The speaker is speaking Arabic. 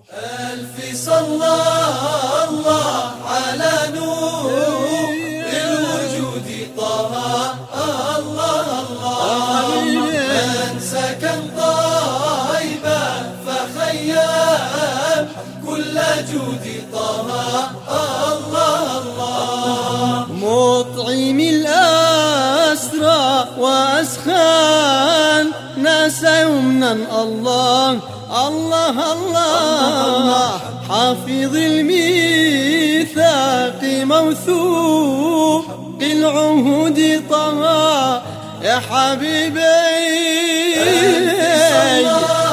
ألف صلى الله على نور الوجود طه. الله الله من سكن طيبة فخيم كل جود طه. الله الله مطعم الأسرى وأسخان ناس يمنا. الله الله الله حافظ الميثاق موثوق العهود طه. يا حبيبي